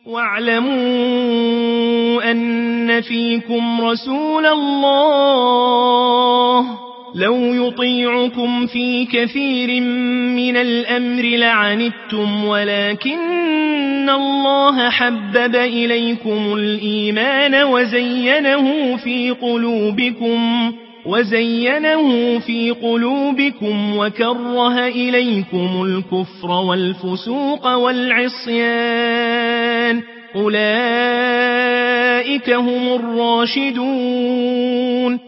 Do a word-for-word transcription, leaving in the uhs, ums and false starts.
واعلموا أن فيكم رسول الله لو يطيعكم في كثير من الأمر لعنتم ولكن الله حبب إليكم الإيمان وزينه في قلوبكم وزينه في قلوبكم وكره إليكم الكفر والفسوق والعصيان أولئك هم الراشدون